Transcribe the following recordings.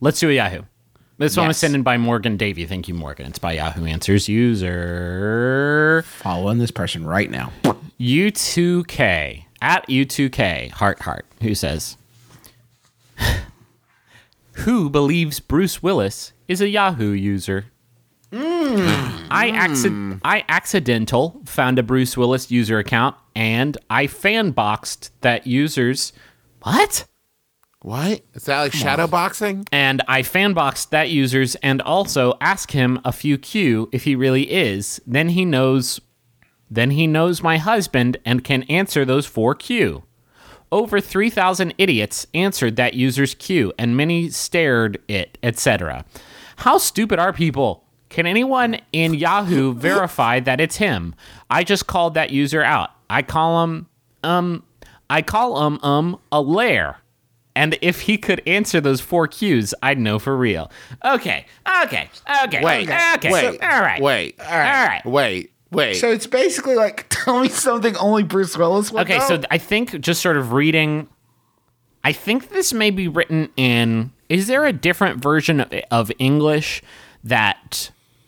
Let's do a Yahoo. This one was Yes. sent in by Morgan Davey. Thank you, Morgan. It's by Yahoo Answers user Following this person right now. U2K at U2K heart who says, "Who believes Bruce Willis is a Yahoo user?" I accidental found a Bruce Willis user account and I fanboxed that user's what? What? Is that like shadow boxing? And I fanboxed that user's and also ask him a few Q if he really is. Then he knows my husband and can answer those 4 Q. Over 3,000 idiots answered that user's Q and many stared it, etc. How stupid are people? Can anyone in Yahoo verify that it's him? I just called that user out. I call him a lair. And if he could answer those 4 Qs, I'd know for real. Okay. Wait. All right. Wait. So it's basically like, tell me something only Bruce Willis would Okay, know? so I think just sort of reading, I think this may be written in, is there a different version of English that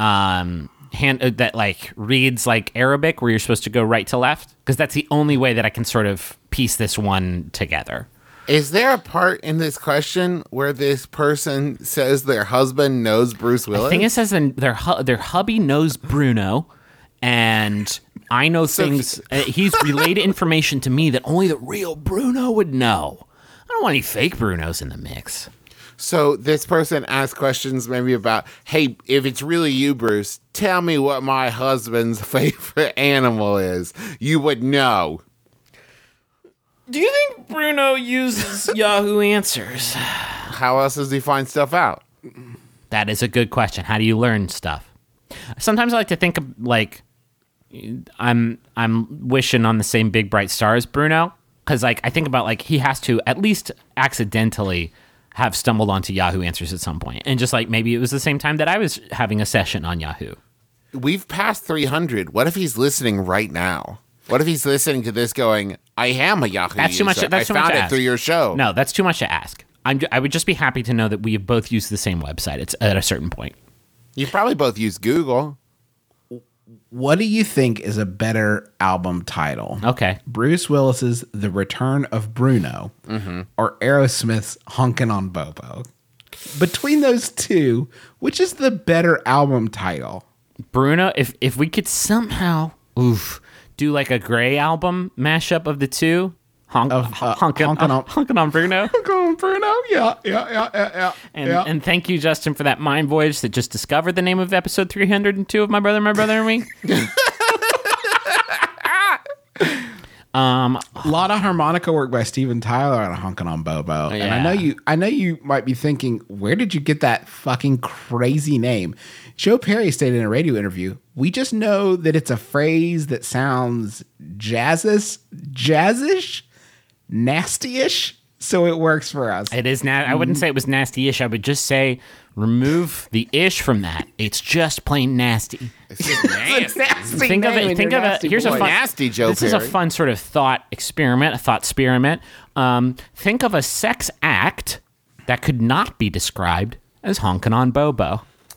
that like reads like Arabic where you're supposed to go right to left? Because that's the only way that I can sort of piece this one together. Is there a part in this question where this person says their husband knows Bruce Willis? I think it says their hubby knows Bruno, and I know things. He's relayed information to me that only the real Bruno would know. I don't want any fake Brunos in the mix. So this person asked questions maybe about, hey, if it's really you, Bruce, tell me what my husband's favorite animal is. You would know. Do you think Bruno uses Yahoo Answers? How else does he find stuff out? That is a good question. How do you learn stuff? Sometimes I like to think of, like, I'm wishing on the same big bright star as Bruno, because like I think about like he has to at least accidentally have stumbled onto Yahoo Answers at some point, and just like maybe it was the same time that I was having a session on Yahoo. We've passed 300. What if he's listening right now? What if he's listening to this going, I am a Yahoo That's too much. user. That's too I much found to it ask. through your show. No, that's too much to ask. I would just be happy to know that we have both used the same website. It's at a certain point. You probably both use Google. What do you think is a better album title? Okay. Bruce Willis's The Return of Bruno or Aerosmith's Honkin' on Bobo? Between those two, which is the better album title? Bruno, if we could somehow do like a Gray album mashup of the two, honkin' on Bruno. Honkin' on Bruno? Yeah. And thank you, Justin, for that mind voyage that just discovered the name of episode 302 of My Brother and Me. A lot of harmonica work by Steven Tyler on Honkin' on Bobo. Yeah. And I know you might be thinking, where did you get that fucking crazy name? Joe Perry stated in a radio interview, we just know that it's a phrase that sounds jazzish, nasty-ish, so it works for us. It is I wouldn't say it was nasty-ish. I would just say remove the ish from that. It's just plain nasty. It's just nasty. Think of it. Here's a fun. Nasty Joe This is a Perry. fun sort of thought experiment. Think of a sex act that could not be described as honkin' on Bobo.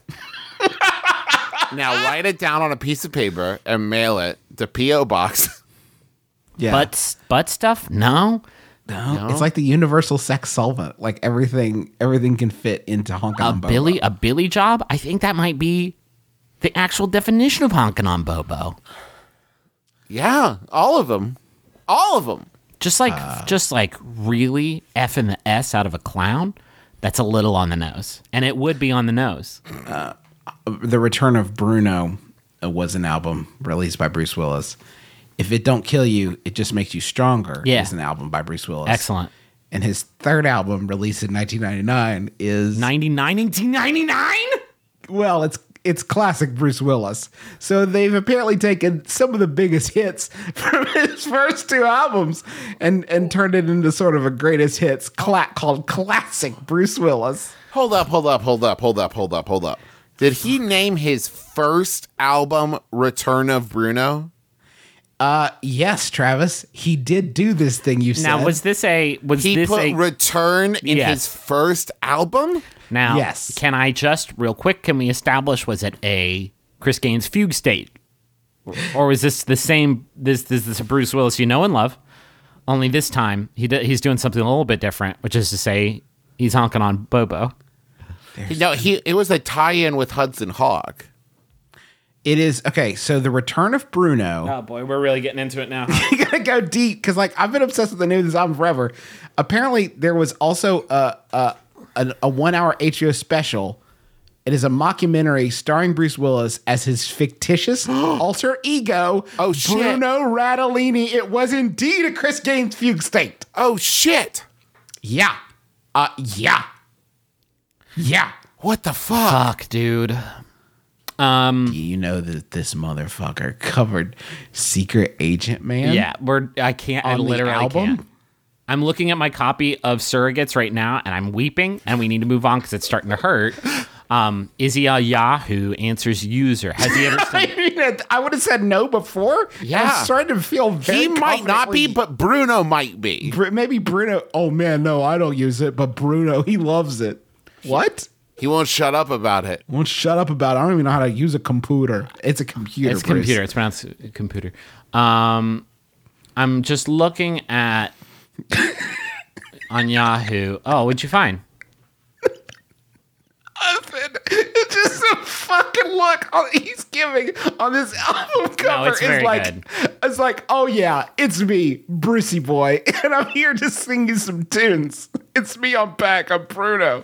Now write it down on a piece of paper and mail it to P.O. Box. Yeah. Butt stuff? No. No, it's like the universal sex solvent. Like everything can fit into Honkin' on Bobo. A Billy job? I think that might be the actual definition of honkin' on Bobo. Yeah, all of them. All of them. Just like really effing the S out of a clown. That's a little on the nose, and it would be on the nose. The Return of Bruno was an album released by Bruce Willis. If It Don't Kill You, It Just Makes You Stronger is an album by Bruce Willis. Excellent. And his third album, released in 1999, is... 1999? Well, it's classic Bruce Willis. So they've apparently taken some of the biggest hits from his first two albums and turned it into sort of a greatest hits called Classic Bruce Willis. Hold up. Did he name his first album Return of Bruno? Yes, Travis. He did do this thing you said. Now, was He this put a Return in Yes. his first album? Now, Yes. can I just real quick? Can we establish was it a Chris Gaines fugue state, or was this the same? This a Bruce Willis you know and love? Only this time he's doing something a little bit different, which is to say he's honking on Bobo. No, it was a tie-in with Hudson Hawk. It is okay. So the return of Bruno. Oh boy, we're really getting into it now. You gotta go deep because, like, I've been obsessed with the name of this album forever. Apparently, there was also a 1 hour HBO special. It is a mockumentary starring Bruce Willis as his fictitious alter ego. Oh, shit. Bruno Radellini. It was indeed a Chris Gaines fugue state. Oh, shit. Yeah. Yeah. What the fuck? Fuck, dude. You know that this motherfucker covered Secret Agent Man? Yeah, I can't. I On the literally album? can't. I'm looking at my copy of Surrogates right now, and I'm weeping, and we need to move on because it's starting to hurt. Is he a Yahoo Answers user? Has he ever I seen... mean, I would have said no before. Yeah. I'm starting to feel very He might not be, confidently- but Bruno might be. Maybe Bruno. Oh man, no, I don't use it, but Bruno, he loves it. What? He won't shut up about it. Won't shut up about it. I don't even know how to use a computer. It's a computer. It's Bruce. computer. It's pronounced computer. I'm just looking at on Yahoo. Oh, what'd you find? It's just a fucking look he's giving on this album cover. it's very like, good. It's like, oh yeah, it's me, Brucey boy, and I'm here to sing you some tunes. It's me. I'm back. I'm Bruno.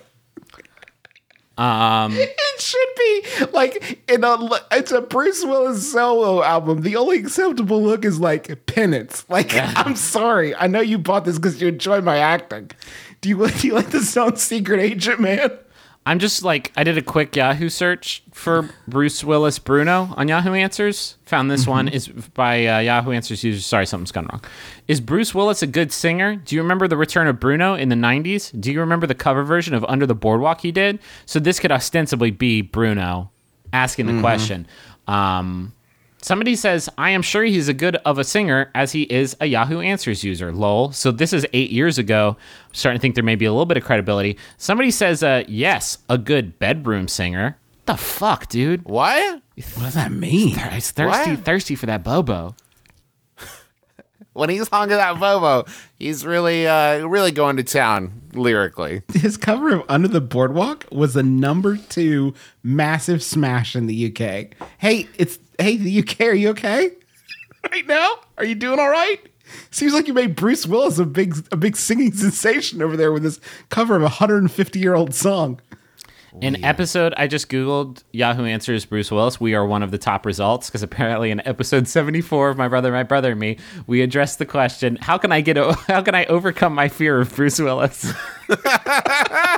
It should be like it's a Bruce Willis solo album. The only acceptable look is like penance. Like, I'm sorry. I know you bought this because you enjoy my acting. Do you like the song Secret Agent Man? I'm just like, I did a quick Yahoo search for Bruce Willis Bruno on Yahoo Answers. Found this one is by Yahoo Answers user. Sorry, something's gone wrong. Is Bruce Willis a good singer? Do you remember the return of Bruno in the 90s? Do you remember the cover version of Under the Boardwalk he did? So this could ostensibly be Bruno asking the question. Somebody says, I am sure he's as good of a singer as he is a Yahoo Answers user. Lol. So this is 8 years ago. I'm starting to think there may be a little bit of credibility. Somebody says, yes, a good bedroom singer. The fuck, dude? What? What does that mean? He's What? thirsty for that Bobo. When he's honking that Bobo, he's really going to town lyrically. His cover of Under the Boardwalk was the #2 massive smash in the UK. Hey, the UK, are you okay? Right now? Are you doing all right? Seems like you made Bruce Willis a big singing sensation over there with this cover of a 150-year-old song. An episode, I just Googled Yahoo Answers Bruce Willis. We are one of the top results because apparently in episode 74 of My Brother and Me, we addressed the question, how can I overcome my fear of Bruce Willis?